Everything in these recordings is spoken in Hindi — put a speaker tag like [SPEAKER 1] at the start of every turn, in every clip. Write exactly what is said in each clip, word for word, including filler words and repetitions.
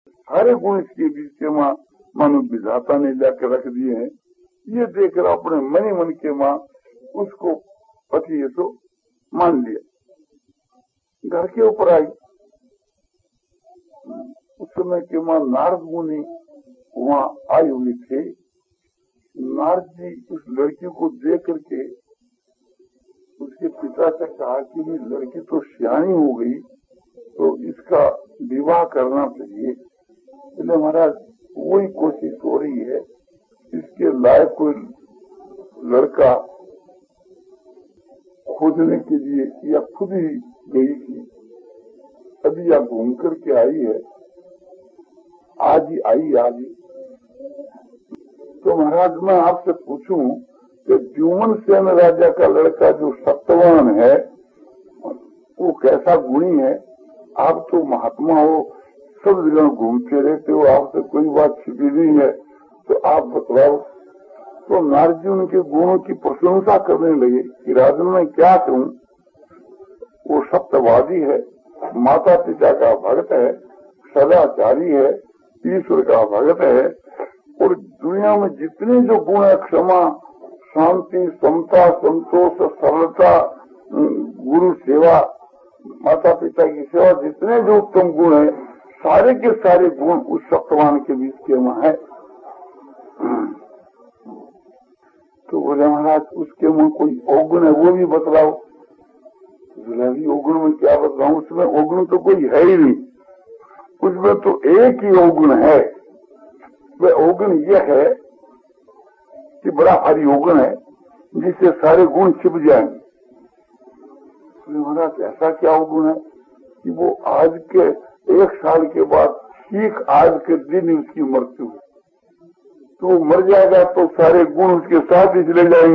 [SPEAKER 1] सारे गुण इसके बीच के माँ मानो विधाता ने जाकर रख दिए हैं। ये देखकर अपने मन ही मन के माँ उसको पति है तो मान लिया। घर के ऊपर आई, उस समय के माँ नारद मुनि वहाँ आए हुए थे। नारद जी उस लड़की को देख करके उसके पिता से कहा कि ये लड़की तो सियानी हो गई, तो इसका विवाह करना चाहिए। इसलिए महाराज वही कोशिश हो रही है, इसके लायक कोई लड़का खोजने के लिए, या खुद ही गई थी, अभी या घूम करके आई है, आज ही आई आज ही। तो महाराज मैं आपसे पूछूं कि द्युमन सेन राजा का लड़का जो सत्यवान है वो कैसा गुणी है? आप तो महात्मा हो, सब जगह घूमते रहते हो, आपसे कोई बात छिपी नहीं है, तो आप बतलाओ। तो नारद जी उनके गुणों की प्रशंसा करने लगे कि राजन मैं क्या कहूँ, वो सत्यवादी है, माता पिता का भक्त है, सदाचारी है, ईश्वर का भक्त है, और दुनिया में जितने जो गुण है, क्षमा, शांति, समता, संतोष, सरलता, गुरु सेवा, माता पिता की सेवा, जितने जो उत्तम गुण है, सारे के सारे गुण उस सत्यवान के बीच के वहाँ है। तो बोले महाराज उसके मुँह कोई अवगुण है वो भी बतलाओ। बोला अवगुण में क्या बतलाऊं, उसमें अवगुण तो कोई है ही नहीं, उसमें तो एक ही अवगुण है। वह अवगुण यह है कि बड़ा भारी अवगुण है जिससे सारे गुण छिप जाएंगे। महाराज ऐसा क्या अवगुण है कि वो आज के एक साल के बाद ठीक आज के दिन उसकी मृत्यु है, तो वो मर जाएगा तो सारे गुण उसके साथ ही चले जाएंगे।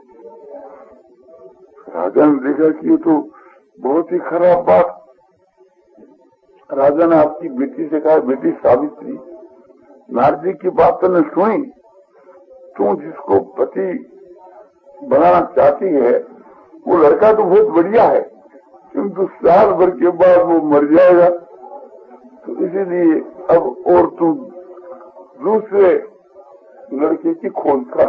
[SPEAKER 1] राजा ने देखा कि ये तो बहुत ही खराब बात। राजा ने आपकी बेटी से कहा, बेटी सावित्री, नारद जी की बात तो ने सुनी, तू जिसको पति बनाना चाहती है वो लड़का तो बहुत बढ़िया है, किंतु साल भर के बाद वो मर जाएगा, तो इसीलिए अब और तू दूसरे लड़के की खोज कर।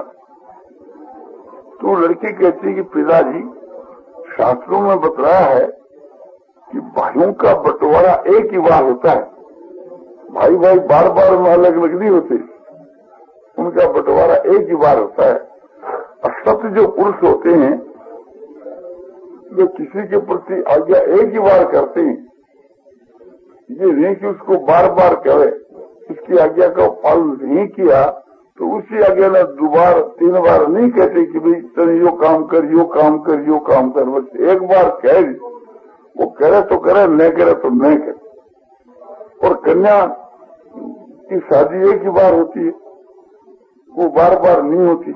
[SPEAKER 1] तो लड़की कहती है कि पिताजी शास्त्रों में बतलाया है कि भाइयों का बंटवारा एक ही बार होता है, भाई भाई बार बार में अलग अलग नहीं होते, उनका बंटवारा एक ही बार होता है। और सत्य जो पुरुष होते हैं जो किसी के प्रति आज्ञा एक ही बार करते हैं, ये नहीं कि उसको बार बार करे, उसकी आज्ञा का पालन नहीं किया तो उसी आज्ञा ने दोबारा तीन बार नहीं कहते कि भाई तेरे यो काम कर यो काम कर यो काम कर, बस एक बार कह, वो करे तो करे, न करे तो न करे। और कन्या की शादी एक ही बार होती है, वो बार बार नहीं होती।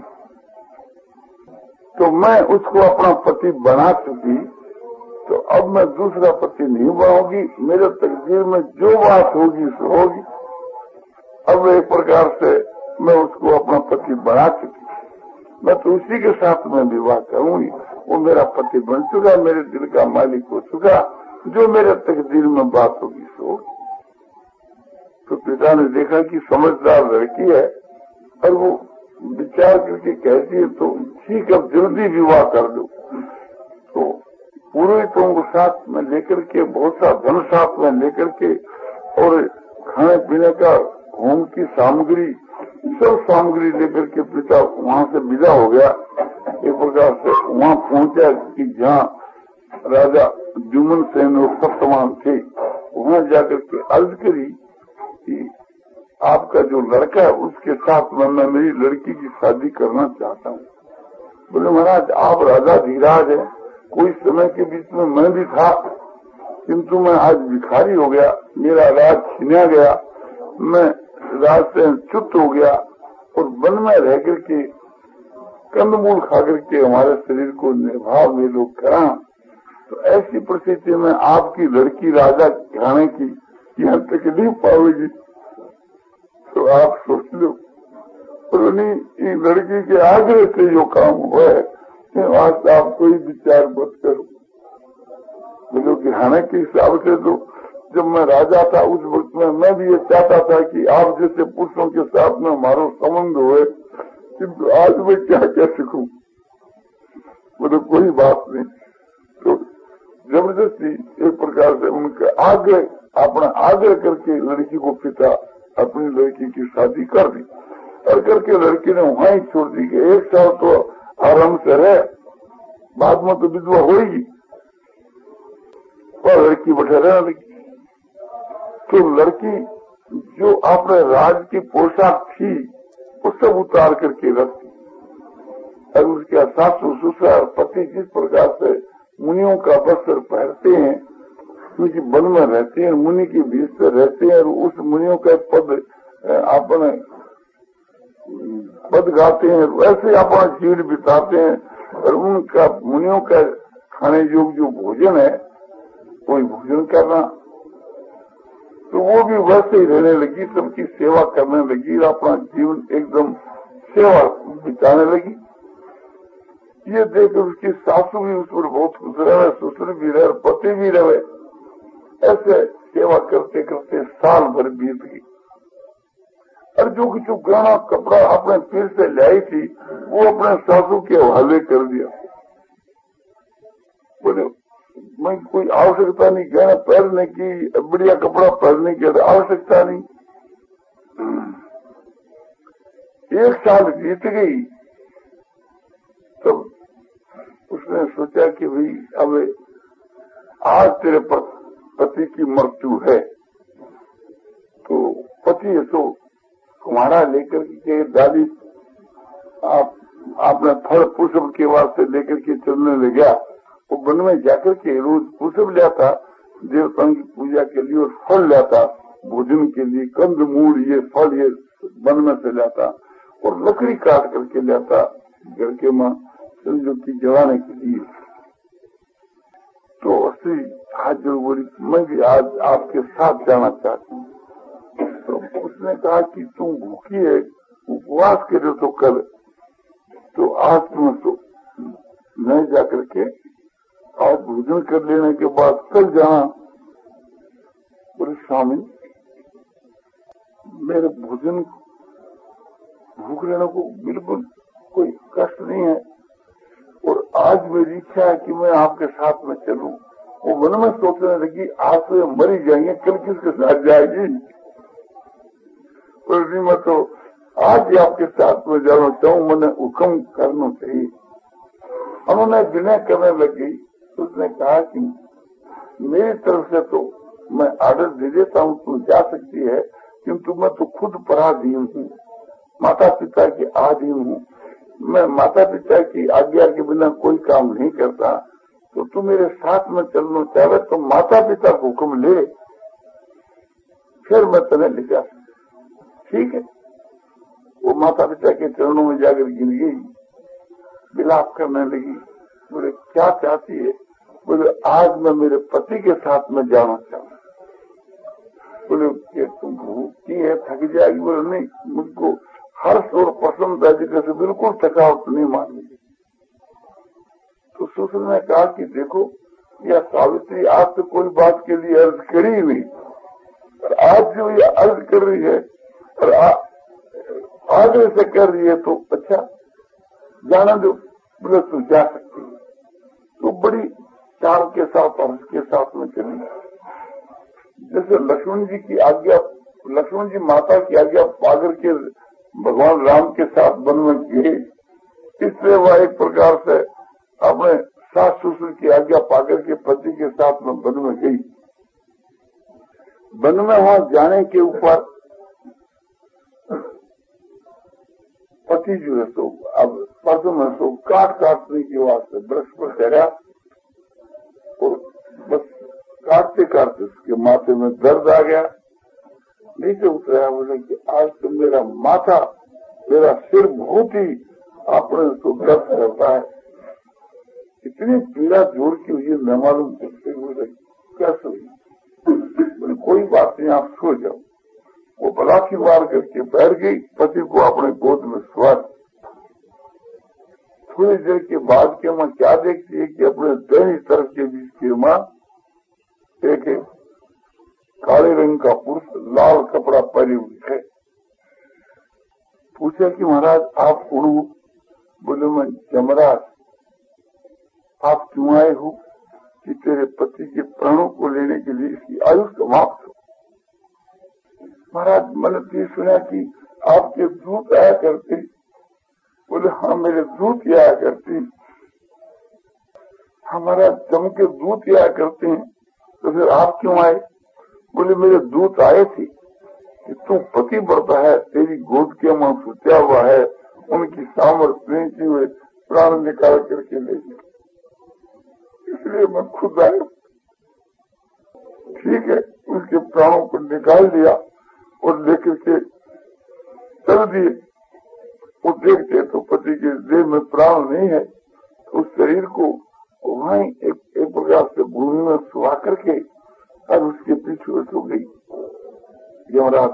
[SPEAKER 1] तो मैं उसको अपना पति बना चुकी, तो अब मैं दूसरा पति नहीं बनाऊंगी, मेरे तकदीर में जो बात होगी सो होगी। अब एक प्रकार से मैं उसको अपना पति बना चुकी, मैं तो उसी के साथ में विवाह करूंगी, वो मेरा पति बन चुका, मेरे दिल का मालिक हो चुका, जो मेरे तकदीर में बात होगी सो होगी। तो पिता ने देखा कि समझदार लड़की है और वो विचार करके कहती है तो ठीक है जल्दी विवाह कर दो। तो पुरोहितों को साथ में लेकर के, बहुत सा धन साथ में लेकर के और खाने पीने का होम की सामग्री, सब सामग्री लेकर के पिता वहां से विदा हो गया। एक प्रकार से वहां पहुंचा कि जहाँ राजा द्युमन सेन और सत्यवान थे, वहां जाकर के अर्ज करी कि आपका जो लड़का है उसके साथ में मैं मेरी लड़की की शादी करना चाहता हूँ। बोले महाराज आप राजा धीराज है, कोई समय के बीच में मैं भी था, किंतु मैं आज भिखारी हो गया, मेरा राज छीना गया, मैं राज से च्युत हो गया और वन में रह करके कंदमूल खा करके हमारे शरीर को निर्वाह में लोग करा। तो ऐसी परिस्थिति में आपकी लड़की राजा घराने की यहाँ तकलीफ पाओगी, तो आप सोच लो। और नहीं लड़की के आग्रह से जो काम हुआ है आज आप कोई विचार मत करो। बोलो घराने के हिसाब से तो जब मैं राजा था उस वक्त में मैं भी ये चाहता था कि आप जैसे पुरुषों के साथ में हमारा संबंध हुए, किंतु आज मैं क्या क्या सीखूं, मतलब कोई बात नहीं। तो जबरदस्ती एक प्रकार से उनके आग्रह, अपना आग्रह करके लड़की को पिता अपनी लड़की की शादी कर दी, और करके लड़की ने वहां ही छोड़ दी कि एक साल तो आराम से रहे, बाद में तो विधवा होगी, और लड़की बैठे रहने लगी। तो लड़की जो अपने राज की पोशाक थी वो सब उतार करके रखती, और उसके सासू ससुर पति जिस प्रकार से मुनियों का वस्त्र पहनते हैं, उनकी वन में रहते हैं, मुनि के बीच से रहते हैं, और उस मुनियों का पद अपने पद गाते हैं, वैसे अपना जीवन बिताते हैं, और उनका मुनियों का खाने योग्य जो भोजन है वही भोजन करना। तो वो भी वैसे ही रहने लगी, सबकी सेवा करने लगी, अपना जीवन एकदम सेवा बिताने लगी। ये देखकर उसकी सासू भी उस पर बहुत खुश रहे, ससुर भी रहे, पति भी रहे। ऐसे सेवा करते करते साल भर बीत गई, और जो कुछ गहना कपड़ा अपने फिर से लाई थी वो अपने सासू के हवाले कर दिया। बोले मैं कोई आवश्यकता नहीं गहना पहनने की, बढ़िया कपड़ा पहनने की आवश्यकता नहीं। एक साल बीत गई, तब उसने सोचा कि भाई अब आज तेरे पति की मृत्यु है, तो पति तो कुम्हारा लेकर के दादी आप आपने फल पुष्प के वास्ते लेकर के चलने ले गया। वो वन में जाकर के रोज पुष्प लाता, देवताओं की पूजा के लिए, और फल लाता भोजन के लिए, कंद मूल ये फल ये वन में से लाता, और लकड़ी काट करके लाता घर के माँ समझो की जलाने के लिए। तो उससे हाथ जोड़ बोली मैं भी आज आपके साथ जाना चाहती हूँ। तो उसने कहा कि तुम भूखी है, उपवास करे तो कल, तो आज तुम तो नहीं जाकर के आज भोजन कर लेने के बाद कल जाना। बोले स्वामी मेरे भोजन भूख रहने को बिल्कुल कोई कष्ट नहीं है, और आज मेरी इच्छा है कि मैं आपके साथ में चलूं। वो मन में सोचने लगी आज तो ये मरी जाएंगे, कल किसके साथ जाएगी। और मैं तो आज ही आपके साथ में जाना चाहूँ, मैंने हुक्म करना चाहिए। उन्होंने विनय करने लगी, उसने कहा कि मेरी तरफ से तो मैं आर्डर दे देता हूँ, तुम जा सकती है, किंतु मैं तो खुद पराधीन हूँ, माता पिता के अधीन हूँ। मैं माता पिता की आज्ञा के बिना कोई काम नहीं करता, तो तू मेरे साथ में चलना चाहे तो माता पिता को हुक्म ले, फिर मैं तुम्हें ले जा। ठीक है। वो माता पिता के चरणों में जाकर गिर गई, विलाप करने लगी। बोले क्या चाहती है? बोले आज मैं मेरे पति के साथ में जाना चाहूँ। बोले कि तुम भूखी है, थक जाएगी। बोले नहीं, मुझको हर्ष और पसंद जगह से बिल्कुल थकावट नहीं मानेगी। तो ससुर ने कहा कि देखो यह सावित्री आज तो कोई बात के लिए अर्ज करी ही नहीं, और आज जो ये अर्ज कर रही है और आगे से कर रही है तो अच्छा जाना दो। बोले तू जा सकती है। तो बड़ी चार के साथ हर्ष के साथ में चली। जैसे लक्ष्मण जी की आज्ञा, लक्ष्मण जी माता की आज्ञा पाकर के भगवान राम के साथ वन में गए, इसलिए वह एक प्रकार से अपने सास ससुर की आज्ञा पाकर के पति के साथ में वन में गई। वन में वहां जाने के ऊपर पति जो है तो अब परसों में तो काट काटने की वास्ते वृक्ष पर चढ़ा, और बस काटते काटते उसके माथे में दर्द आ गया, नीचे उतरा। बोले कि आज तो मेरा माथा, मेरा सिर बहुत ही अपने तो दर्द करता है, इतनी पीड़ा जोड़ की हुई न मालूम कैसे। बोले कैसे हुई? बोले कोई बात नहीं, आप सो जाओ। वो बलाठी मार करके बैठ गई, पति को अपने गोद में सुआ। थोड़ी देर के बाद के माँ क्या देखती है कि अपने दाहिनी तरफ के बीच की माँ एक काले रंग का पुरुष लाल कपड़ा पहने हुए है। पूछा कि महाराज आप उड़ू? बोले मैं यमराज। आप क्यों आए हो? कि तेरे पति के प्राणों को लेने के लिए इसकी आयु समाप्त हो। महाराज मैंने तो सुना कि आपके दूत आया करते। बोले हाँ मेरे दूत आया करते। हमारा जम के दूत आया करते हैं, तो फिर आप क्यों आए? बोले मेरे दूत आए थे कि तू पति बढ़ता है, तेरी गोद के मां सुत्या हुआ है, उनकी सामर्थ्य की हुए प्राण निकाल करके ले गए, इसलिए मैं खुद आया। ठीक है, उसके प्राणों को निकाल दिया और लेकर के चल दिए। वो देखते तो पति के देह में प्राण नहीं है, तो उस शरीर को वहीं एक, एक प्रकार से भूमि में सुहा करके और उसके पीछे सो गई यमराज।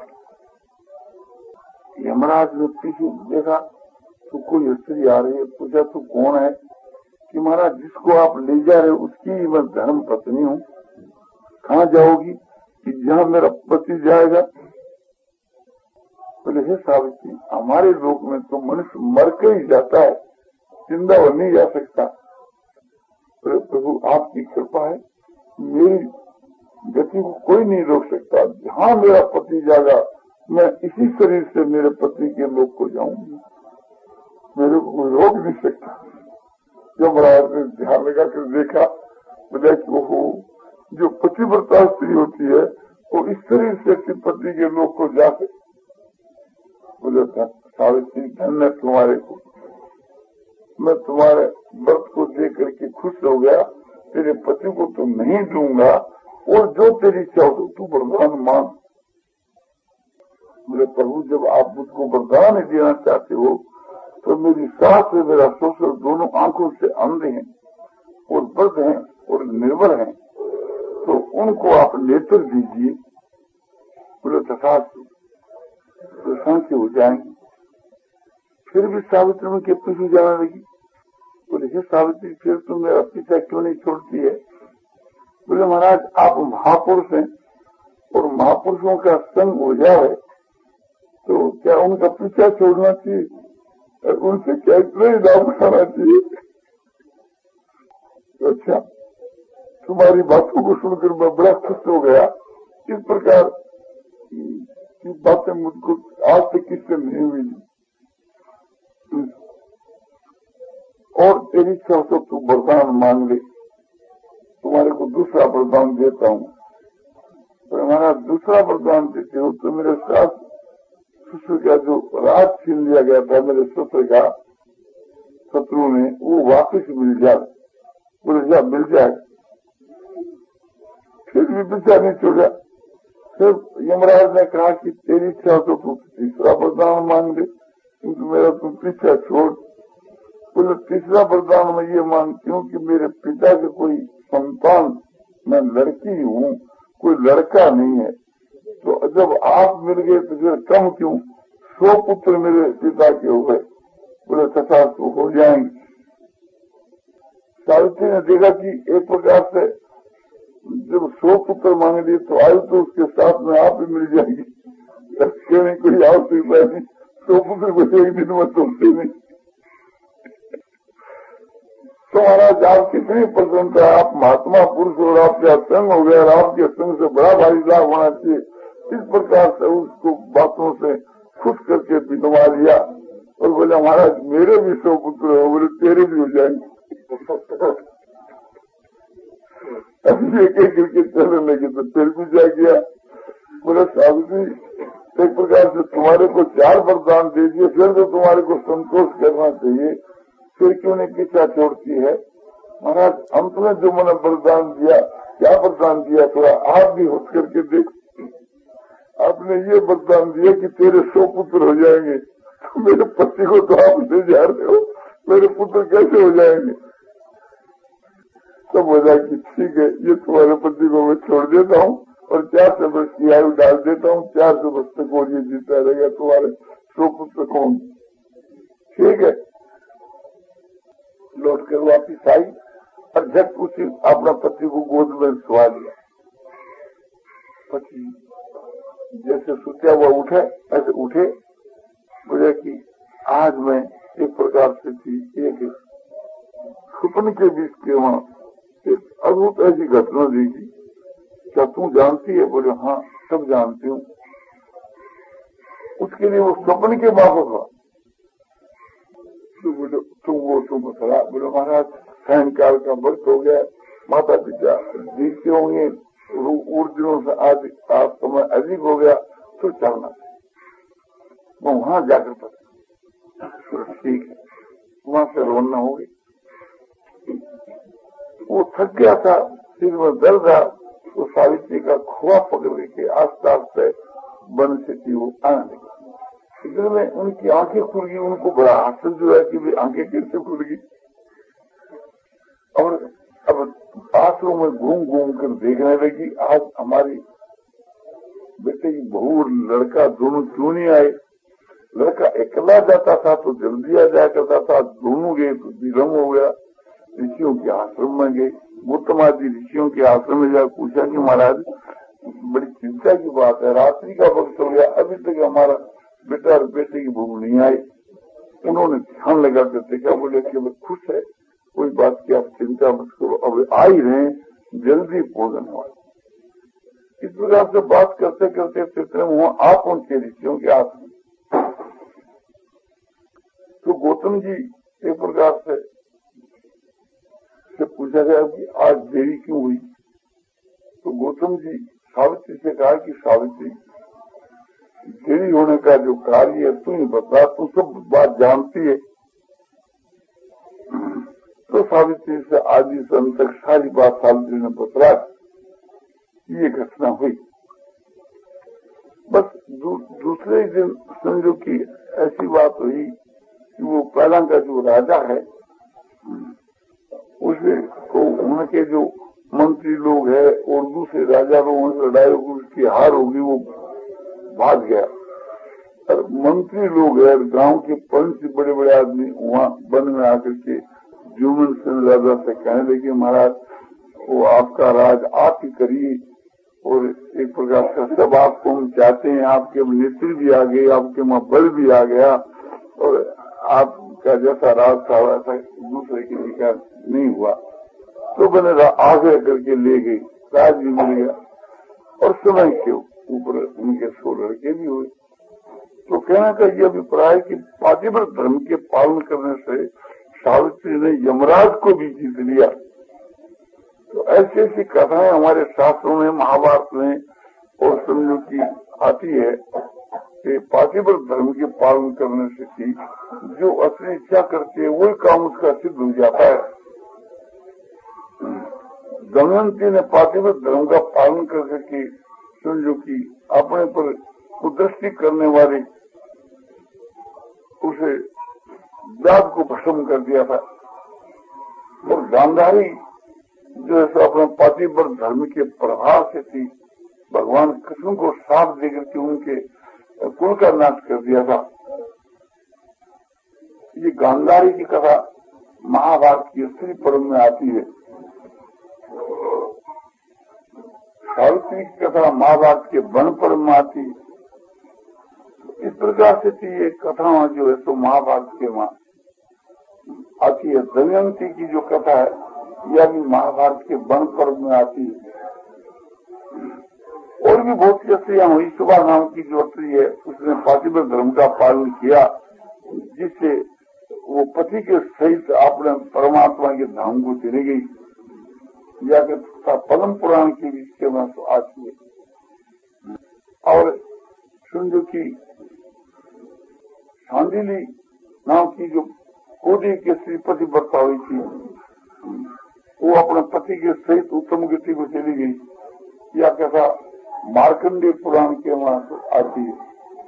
[SPEAKER 1] यमराज ने पीछे देखा तो कोई स्त्री आ रही है। पूछा तू कौन है? कि महाराज जिसको आप ले जा रहे हो उसकी मैं धर्म पत्नी हूँ। कहाँ जाओगी? कि जहाँ मेरा पति जाएगा। बोले हे सावित्री, हमारे लोक में तो मनुष्य मर के ही जाता है, जिंदा वो नहीं जा सकता। बोले प्रभु आपकी कृपा है, मेरी गति को कोई नहीं रोक सकता। जहाँ मेरा पति जाएगा मैं इसी शरीर से मेरे पति के लोक को जाऊंगी, मेरे को कोई रोक नहीं सकता। जब महाराज ने ध्यान लगा कर देखा, बोले वो जो पतिव्रता स्त्री होती है वो इस शरीर से अपने पति के लोक को जा सकती। बोले सावित्री धन्य तुम्हारे को, मैं तुम्हारे व्रत को देख करके खुश हो गया। तेरे पति को तो नहीं दूंगा और जो तेरी इच्छा हो तू वरदान मांग। बोले प्रभु जब आप मुझको वरदान देना चाहते हो तो मेरी सास और मेरा ससुर दोनों आंखों से अंधे हैं और वृद्ध हैं और निर्बल हैं, तो उनको आप नेत्र दीजिए। बोले तथा तो सांख्य हो जाएंगे। फिर भी सावित्री में के पीछे जाने लगी। बोले हे सावित्री फिर तुम मेरा पीछा क्यों नहीं छोड़ती है? बोले महाराज आप महापुरुष हैं और महापुरुषों का संग हो जाए तो क्या उनका पीछा छोड़ना चाहिए? उनसे क्या इतना ही लाभ उठाना चाहिए? अच्छा, तुम्हारी बातों को सुनकर मैं बड़ा खुश हो गया। इस प्रकार की बातें मुझको आज तक किससे नहीं हुई। और तेरी इच्छा हो तो तू वरदान मांग ले, तुम्हारे को दूसरा वरदान देता हूँ। तो हमारा दूसरा वरदान देते हो तो मेरे साथ ससुर का जो राज छीन लिया गया था मेरे ससुर का शत्रु ने, वो वापस मिल जाए। बोले जा मिल जाए। फिर भी पीछा नहीं छोड़ा। फिर यमराज ने कहा कि तेरी इच्छा तो तू तीसरा वरदान मांग ले, क्योंकि मेरा तू पीछा छोड़। बोले तीसरा वरदान मैं ये मांगती हूँ कि मेरे पिता के कोई संतान, मैं लड़की हूँ, कोई लड़का नहीं है, तो जब आप मिल गए तो फिर कम क्यों, सौ पुत्र मेरे पिता के हो गए। बोले तथा तो हो जाएंगे। सावित्री ने देखा कि एक प्रकार से जब सौ पुत्र मांग लिए तो आयु तो उसके साथ में आप ही मिल जाएगी, नहीं कोई आवश्यकता नहीं। सौ पुत्र को एक दिन में सोचते नहीं। तो महाराज आप कितनी प्रसन्नता, आप महात्मा पुरुष और आपका संग हो गया और आपके संग से बड़ा भारी लाभ होना चाहिए। इस प्रकार से उसको बातों से खुश करके बिगवा दिया और बोले महाराज मेरे भी सौ पुत्र हो, बोले तेरे भी हो जाएंगे। अभी एक एक करके चलने लगे तो फिर भी जा गया। बोले सावित्री एक प्रकार से तुम्हारे को चार वरदान दे दिए, फिर तो तुम्हारे को संतोष करना चाहिए, फिर क्यों नहीं पीछा छोड़ती है? महाराज अंत में जो मैंने वरदान दिया, क्या वरदान दिया थोड़ा आप भी होश करके देख। आपने ये वरदान दिया कि तेरे सौ पुत्र हो जाएंगे, तो मेरे पति को तो आप ले जा रहे हो, मेरे पुत्र कैसे हो जाएंगे? तब बोला कि ठीक है, ये तुम्हारे पति को मैं छोड़ देता हूँ और चार सौ वर्ष की आयु डाल देता हूँ, चार सौ वर्ष तक और ये जीता रहेगा, तुम्हारे सौ पुत्र कौन। ठीक है, लौट कर वापिस आई और झट उसी अपना पति को गोद में सुहा दिया। पति जैसे सुत्या हुआ उठे ऐसे उठे, बोले कि आज मैं एक प्रकार से थी, एक स्वप्न के बीच के वहां एक अद्भुत ऐसी घटना देखी, क्या तू जानती है? बोले हाँ सब जानती हूँ। उसके लिए वो स्वप्न के बाबा था। तो बोले तुम वो तुम बता। बोले महाराज सायंकाल का वक्त हो गया, माता पिता देखते होंगे ऊर्जों से आज आज समय अधिक हो गया, तो चलना मैं वहां जाकर पता। ठीक है, वहां से रवाना हो गई। वो थक गया था, सिर में दर्द था, तो सावित्री का खुआ पकड़ के आस्ते आस्ते बन से थी वो आने लगी। इधर में उनकी आंखें खुल गई, उनको बड़ा आश्चर्य जो है कि भी आंखें कैसे खुल गई। और अब आश्रम में घूम घूम कर देखने लगी, आज हमारी बेटे की बहू और लड़का दोनों क्यों नहीं आए? लड़का अकेला जाता था तो जल्दी आ जाया करता था, दोनों गए तो विलम्ब हो गया। ऋषियों के आश्रम में गए, गौतम आदि ऋषियों के आश्रम में जाकर पूछा कि महाराज बड़ी चिंता की बात है, रात्रि का वक्त हो गया, अभी तक हमारा बेटा और बेटे की बहू नहीं आई। उन्होंने ध्यान लगा कर देखा, बोले कि मैं खुश है, कोई बात की आप चिंता मत करो, अब आ ही रहे, जल्दी पहुंचने वाले। इस प्रकार से बात करते करते चित्र में आप पहुंचे ऋषियों के आश्रम। तो गौतम जी एक प्रकार से, से पूछा गया कि आज देरी क्यों हुई? तो गौतम जी सावित्री से कहा कि सावित्री देरी होने का जो कार्य है तू ही बता, तू सब बात जानती है। तो सावित्री से आदि से अंत तक सारी बात सावित्री ने बता, ये घटना हुई। बस दू, दूसरे दिन समझो कि ऐसी बात हुई कि वो पहला का जो राजा है उसे को उनके जो मंत्री लोग है और दूसरे राजा लोगों से लड़ाई होगी, उसकी हार होगी, वो भाग गया। और मंत्री लोग है, गांव के पंच बड़े बड़े आदमी वहाँ वन में आकर के जुम्मन सिंह राजा से कहने लगे महाराज वो आपका राज आप ही करिए, और एक प्रकार का सब आपको हम चाहते हैं, आपके नेत्री भी आ गए, आपके वहाँ बल भी आ गया, और आपका जैसा राज था वैसा दूसरे किसी का नहीं हुआ। तो मैंने आग्रह करके ले गई, राज भी मिल गया, और समय के ऊपर उनके सौ लड़के भी हुए। तो कहने का ये अभिप्राय कि पातिव्रत धर्म के पालन करने से सावित्री ने यमराज को भी जीत लिया। तो ऐसी ऐसी कथाएं हमारे शास्त्रों में, महाभारत में और समझो की आती है कि पातिव्रत धर्म के पालन करने से की जो असली इच्छा करती है वही काम उसका सिद्ध हो जाता है। दमयंती ने पातिव्रत धर्म का पालन करके समझो की अपने पर कुदृष्टि करने वाले उसे दाद को भस्म कर दिया था, और गांधारी जो है सो अपने पातिव्रत धर्म के प्रभाव से थी, भगवान कृष्ण को साथ देकर के उनके कुल का नाश कर दिया था। ये गांधारी की कथा महाभारत की स्त्री पर्व में आती है। सावित्री की कथा महाभारत के वन पर्व में आती है। इस प्रकार से थी ये कथा जो है तो महाभारत के वहां आती है। दमयंती की जो कथा है यह भी महाभारत के वन पर्व में आती है। और भी बहुत सी स्त्रियां हुई। सुबह नाम की जो स्त्री है उसने पातिव्रत धर्म का पालन किया, जिससे वो पति के सहित अपने परमात्मा के धाम को चली गई। या पद्म पुराण की भी इसके में आती है। और सुंदर की शांडिली नाम की जो कोडी के स्त्री पतिव्रता हुई थी, वो अपने पति के सहित उत्तम गति को चली गई। या कैसा मार्कंडेय पुराण के वहां आती है।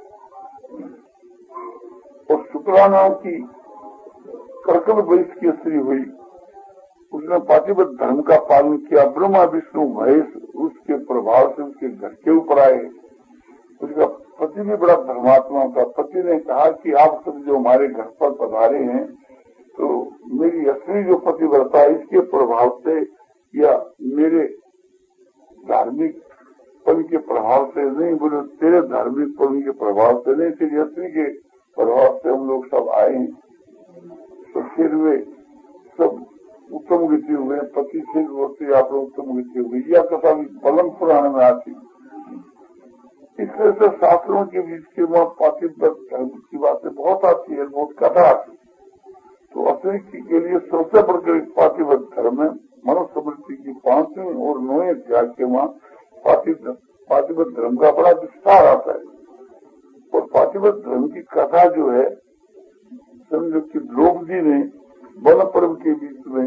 [SPEAKER 1] और शुक्ला नाम की कर्कल वंश की स्त्री हुई, उसने पातिव्रत धर्म का पालन किया। ब्रह्मा विष्णु महेश उसके प्रभाव से उसके घर के ऊपर आए। उसका पति भी बड़ा धर्मात्मा था। पति ने कहा कि आप सब जो हमारे घर पर पधारे हैं, तो मेरी असली जो पतिव्रता है इसके प्रभाव से या मेरे धार्मिक पन के प्रभाव से नहीं, बोले तेरे धार्मिक पन के प्रभाव से नहीं, तेरी स्त्री के प्रभाव से हम लोग सब आए हैं। तो फिर वे सब उत्तम गति हुए, पति से वस्तु आप लोग उत्तम गति हुई, यह कथा भी बलम पुराण में आती। इसलिए से शास्त्रों के बीच के वहाँ पातिव्रत धर्म की बातें बहुत आती है, बहुत कथा आती है। तो असली के लिए सबसे बढ़कर पातिव्रत धर्म है। मनुस्मृति की पांचवी और नौवें अध्याय के वहाँ पातिव्रत धर्म का बड़ा विस्तार आता है। और पातिव्रत धर्म की कथा जो है, समझो कि द्रौपदी ने वन पर्व के बीच में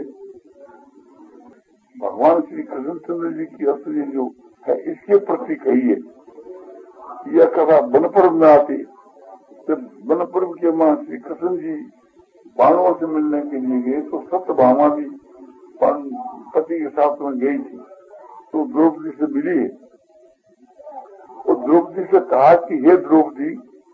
[SPEAKER 1] भगवान श्री कृष्णचंद्र जी की असली जो है इसके प्रति कही है। यह कथा वन पर्व में आती। जब वन पर्व के मां श्री कृष्ण जी बाणों से मिलने के लिए गए तो सत्यभामा भी पति के साथ में गई थी, तो द्रौपदी से मिली है। और द्रौपदी से कहा कि हे द्रौपदी,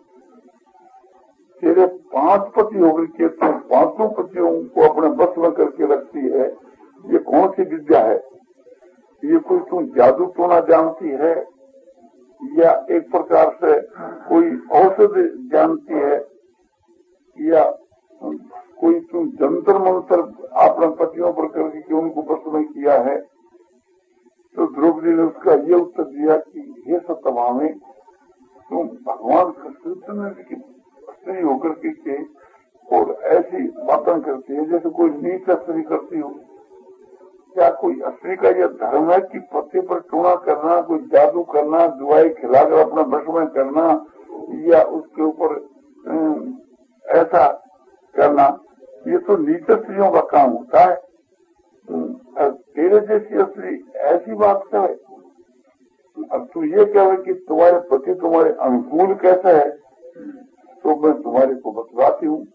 [SPEAKER 1] तेरे पांच पति होकर के तुम पांचों पतियों को अपने बस में करके रखती है, ये कौन सी विद्या है? ये कोई तुम जादू टोना जानती है या एक प्रकार से कोई औषध जानती है या कोई तुम जंतर मंत्र अपने पतियों पर करके उनको बस में किया है? तो द्रौपदी ने उसका ये उत्तर दिया कि हे सत्यभामे, तुम भगवान कृष्ण की स्त्री होकर के और ऐसी बातें करती है जैसे कोई नीच स्त्री करती हो। क्या कोई स्त्री का यह धर्म है कि पति पर टोना करना, कोई जादू करना, दवाई खिलाकर अपना वश में करना या उसके ऊपर ऐसा करना? ये तो नीच स्त्रियों का काम होता है। तेरे जैसी स्त्री ऐसी बात करे। अब तू ये कहे कि तुम्हारे पति तुम्हारे अनुकूल कैसा है, तो मैं तुम्हारे को बतलाती हूँ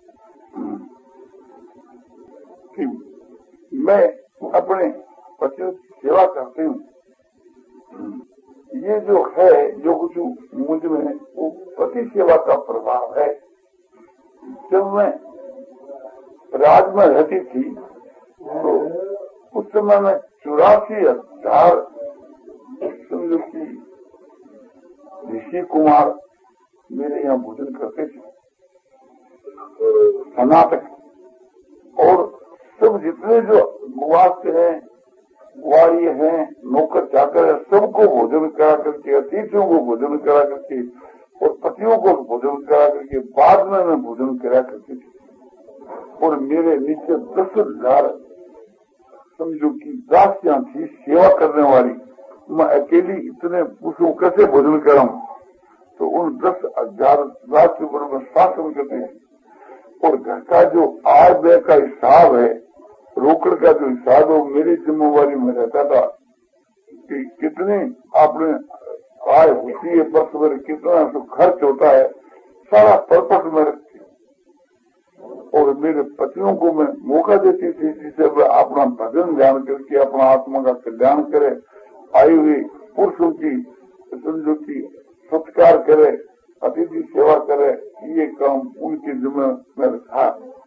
[SPEAKER 1] कि मैं अपने पति की सेवा करती हूँ। ये जो है, जो कुछ मुझ में वो पति सेवा का प्रभाव है। जब मैं राज में रहती थी तो उस समय में चौरासी हजार समझो की ऋषि कुमार मेरे यहाँ भोजन करते थे, कर्नाटक। और सब जितने जो गुवास हैं, गुआरी हैं, नौकर चाकर है, सबको भोजन करा करके, अतिथियों को भोजन करा करके और पतियों को भोजन करा करके बाद में मैं भोजन करा करती थी। और मेरे नीचे दस हजार समझो की दासियां थी सेवा करने वाली। मैं अकेली इतने उसको कैसे भोजन कराऊं? तो उन दस हजार दासियों पर मैं शासन करती थी। और घर का जो आय व्यय का हिसाब है, रोकड़ का जो हिसाब है, वो मेरी जिम्मेवारी में रहता था कि कितनी आपने आय होती है वर्ष भर, कितना तो खर्च होता है, सारा पर्पस में रखती। और मेरे पतियों को मैं मौका देती थी जिसे वे अपना भजन ध्यान करके अपना आत्मा का कल्याण करे, आए हुए पुरुषों की समझो की सत्कार करे, अतिथि सेवा करे। ये काम उनकी जिम्मे में था।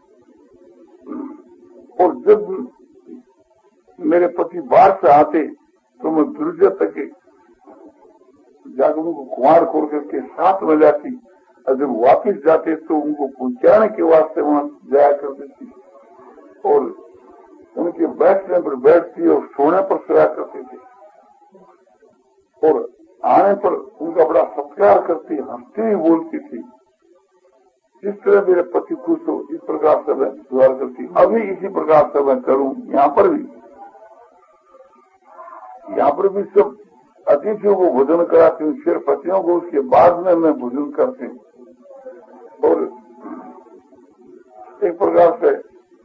[SPEAKER 1] और जब मेरे पति बाहर से आते तो मैं दुर्जय तक जाकर उनको कुमार खोल करके साथ में जाती, और जब वापिस जाते तो उनको पहुंचाने के वास्ते वहां जाया करती थी। और उनके बैठने पर बैठती और सोने पर सोया करती थी। और आने पर उनका बड़ा सत्कार करती, हंसती ही बोलती थी। जिस तरह मेरे पति खुश हो इस प्रकार से मैं सुधार करती। अभी इसी प्रकार से मैं करूं। यहाँ पर भी यहाँ पर भी सब अतिथियों को भोजन कराती हूँ, फिर पतियों को उसके बाद में मैं भोजन करती हूँ। और एक प्रकार से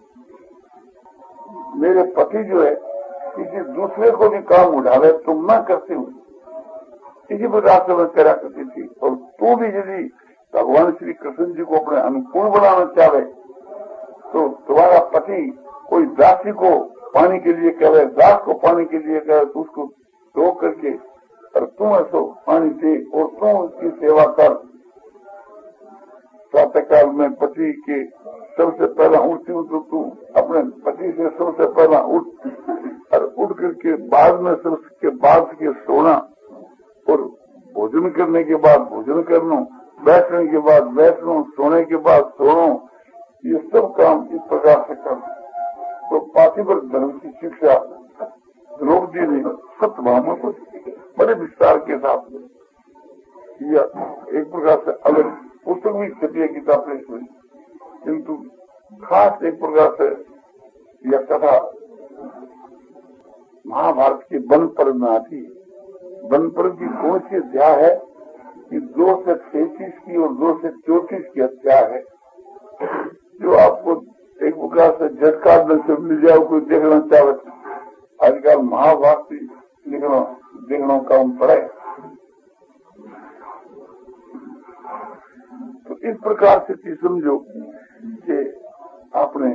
[SPEAKER 1] मेरे पति जो है किसी दूसरे को भी काम उठावे तो मैं करती हूँ, इसी प्रकार से मैं करा करती थी। और तू भी यदि भगवान श्री कृष्ण जी को अपने अनुकूल बनाना चाहे तो तुम्हारा पति कोई दासी को पानी के लिए कहे, दास को पानी के लिए कहे, तो उसको धो करके और तुम ऐसो पानी दे और तुम उसकी सेवा कर। प्रातः काल में पति के सबसे पहला उठती हूँ तो तू अपने पति से सबसे पहला उठ और उठ करके बाद में सबके बाद के सोना और भोजन करने के बाद भोजन करना, बैठने के बाद बैठना, सोने के बाद सोना, ये सब काम इस प्रकार से करना। तो पातिव्रत धर्म की शिक्षा द्रौपदी ने सत्यभामा को बड़े विस्तार के साथ किया। एक प्रकार से अलग पुस्तक भी छपी है गीता प्रेस में, किंतु खास एक प्रकार से यह कथा महाभारत के वन पर्व में आती है। वन पर्व की कौन सी अध्याय है कि दो से तैतीस की और दो से चौतीस की अध्याय है, जो आपको एक प्रकार से झटका से मिल जाए। कोई देखना चाहे आजकल महाभारत लिखना देखना काम पड़े। तो इस प्रकार से चीज समझो कि आपने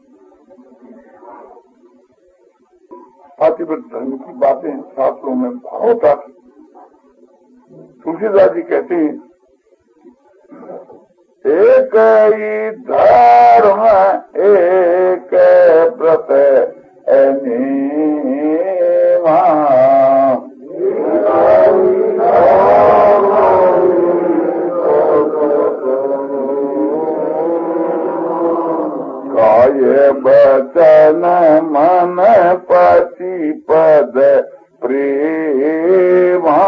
[SPEAKER 1] पातिव्रत धर्म की बातें शास्त्रों में बहुत आती। तुलसीदास जी कहते हैं एक ही धर्म एक व्रत अनेवा, काय बचन मन पति पद प्रेमा,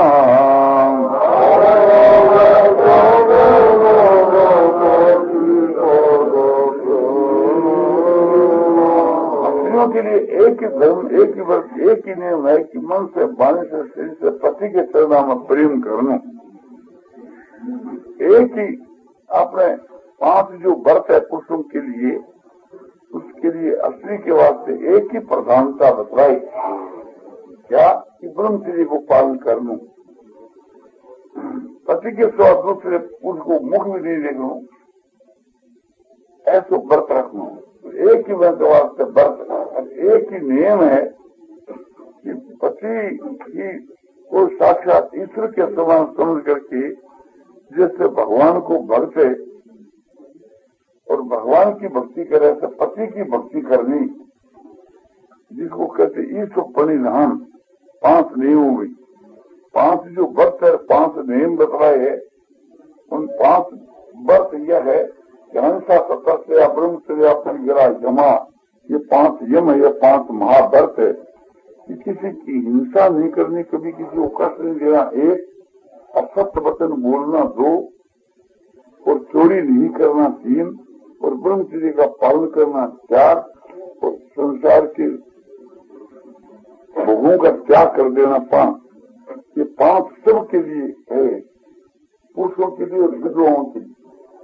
[SPEAKER 1] के लिए एक ही धर्म, एक ही वर्ग, एक ही नियम है कि मन से, वाणी से, शरीर से पति के चरणों में प्रेम करना। एक ही अपने पांच जो व्रत है पुरुषों के लिए, उसके लिए स्त्री के वास्ते एक ही प्रधानता बतलाई, क्या कि ब्रह्मचर्य को पालन करना, पति के सिवा दूसरे पुरुष को मुख भी नहीं देखना, ऐसा व्रत रखना। एक ही व्रत वास्ते व्रत, एक ही नियम है कि पति की को साक्षात ईश्वर के समान समझ करके जैसे भगवान को भक्ते और भगवान की भक्ति करे, तो पति की भक्ति करनी, जिसको कहते ईश्वर परिधान। पांच नियमों में पांच जो व्रत है, पांच नियम बतलाए है। उन पांच व्रत यह है कि अहिंसा, सत्य, ब्रह्मचर्य, परिग्रह, क्षमा, ये पांच यम है, ये पांच महाव्रत है कि किसी की हिंसा नहीं करनी, कभी किसी को कष्ट नहीं देना, एक, असत्य वचन बोलना, दो, और चोरी नहीं करना, तीन, और ब्रह्मचर्य का पालन करना, चार, और संसार के भोगों का त्याग कर देना, पांच। ये पांच सब के लिए है, पुरुषों के लिए और विधवाओं के लिए,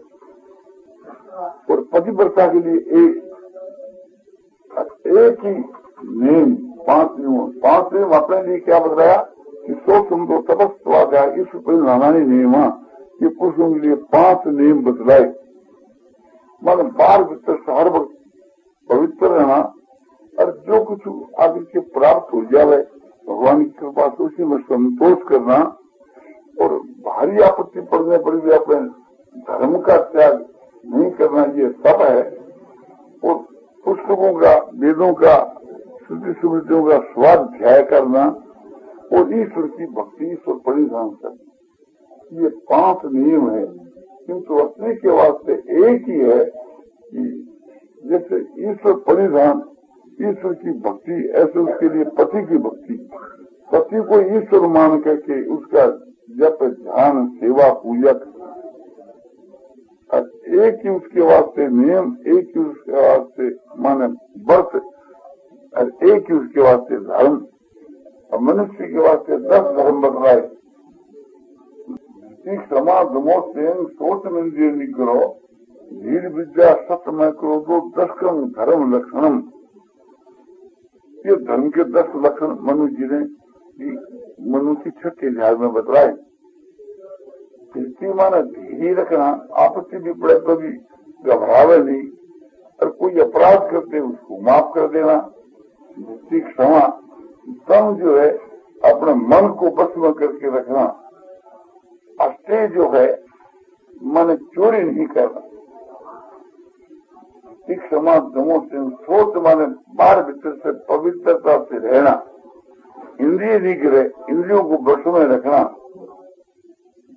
[SPEAKER 1] और पतिव्रता के लिए एक एक ही नियम, पांच नियम। पांच नियम अपने लिए क्या बताया कि सो तुम तो तपस्वा जाए, इस परिणामी नियम, ये पुरुषों के लिए पांच नियम बतलाए। मतलब बार भीतर हर वक्त पवित्र रहना, और जो कुछ आगे के प्राप्त हो जाए भगवान की कृपा से उसी में संतोष करना, और भारी आपत्ति पड़ने पर भी अपने धर्म का त्याग नहीं करना, ये सब है। और पुस्तकों का, वेदों का, श्रुति स्मृतियों का स्वाध्याय करना, और ईश्वर की भक्ति, ईश्वर परिधान करना, ये पांच नियम है। किंतु असली के वास्ते एक ही है कि जैसे ईश्वर परिधान, ईश्वर की भक्ति, ऐसे उसके लिए पति की भक्ति, पति को ईश्वर मान करके उसका जप, ध्यान, सेवा, पूजक, एक ही उसके वास्ते नियम, एक ही उसके वास्ते माने व्रत, और एक ही उसके वास्ते धर्म। और मनुष्य के वास्ते दस धर्म बतलाए। क्षमा, दमो, सेन, सोच, मंदिर निग्रह, धीर, विद्या, सत्यमय, क्रोधो, दशकम धर्म लक्षणम। ये धर्म के दस लक्षण मनु जी ने मनु की छठी अध्याय में बतलाए। इसकी माना धीरे रखना, आपत्ति भी पड़े कभी घबरावे नहीं, और कोई अपराध करते उसको माफ कर देना, जिसकी क्षमा, दम जो है अपने मन को बस में करके रखना, अस्ते जो है मन चोरी नहीं करना, क्षमा, दमो से सोच माने बाहर भीतर से पवित्रता से रहना, इंद्रिय नहीं गिरे, इंद्रियों को बस में रखना,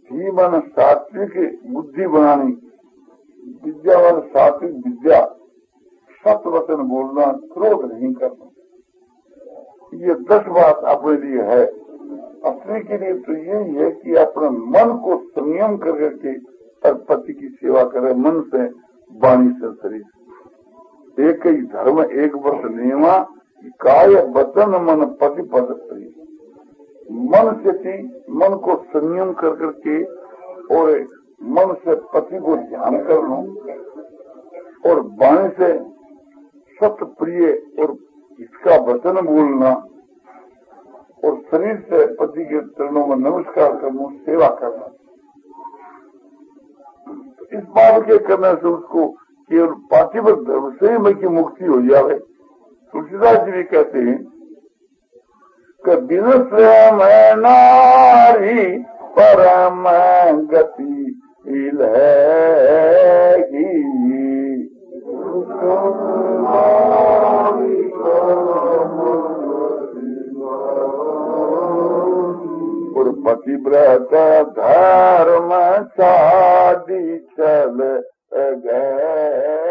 [SPEAKER 1] धी मन सात्विक बुद्धि बनानी, विद्या मन सात्विक विद्या, सत्य वचन बोलना, क्रोध नहीं करना। ये दस बात अपने लिए है। अपने के लिए तो यही है कि अपने मन को संयम कर करके और पति की सेवा करे, मन से, वाणी से, शरीर से। एक ही धर्म एक वर्ष नियमा, काय वचन मन पति पद प्रिय। मन से थी, मन को संयम कर करके और मन से पति को ध्यान कर लो, और वाणी से सत्य प्रिय और इसका वचन बोलना, और शरीर से पति के चरणों में नमस्कार करना, सेवा करना। तो इस बात के करने से उसको केवल पातिव्रत धर्म से में की मुक्ति हो जाए। तुलसीदास जी भी कहते हैं कि बिन स्वयं नारी परम गति है। और पतिव्रत धर्म शादी चल गए।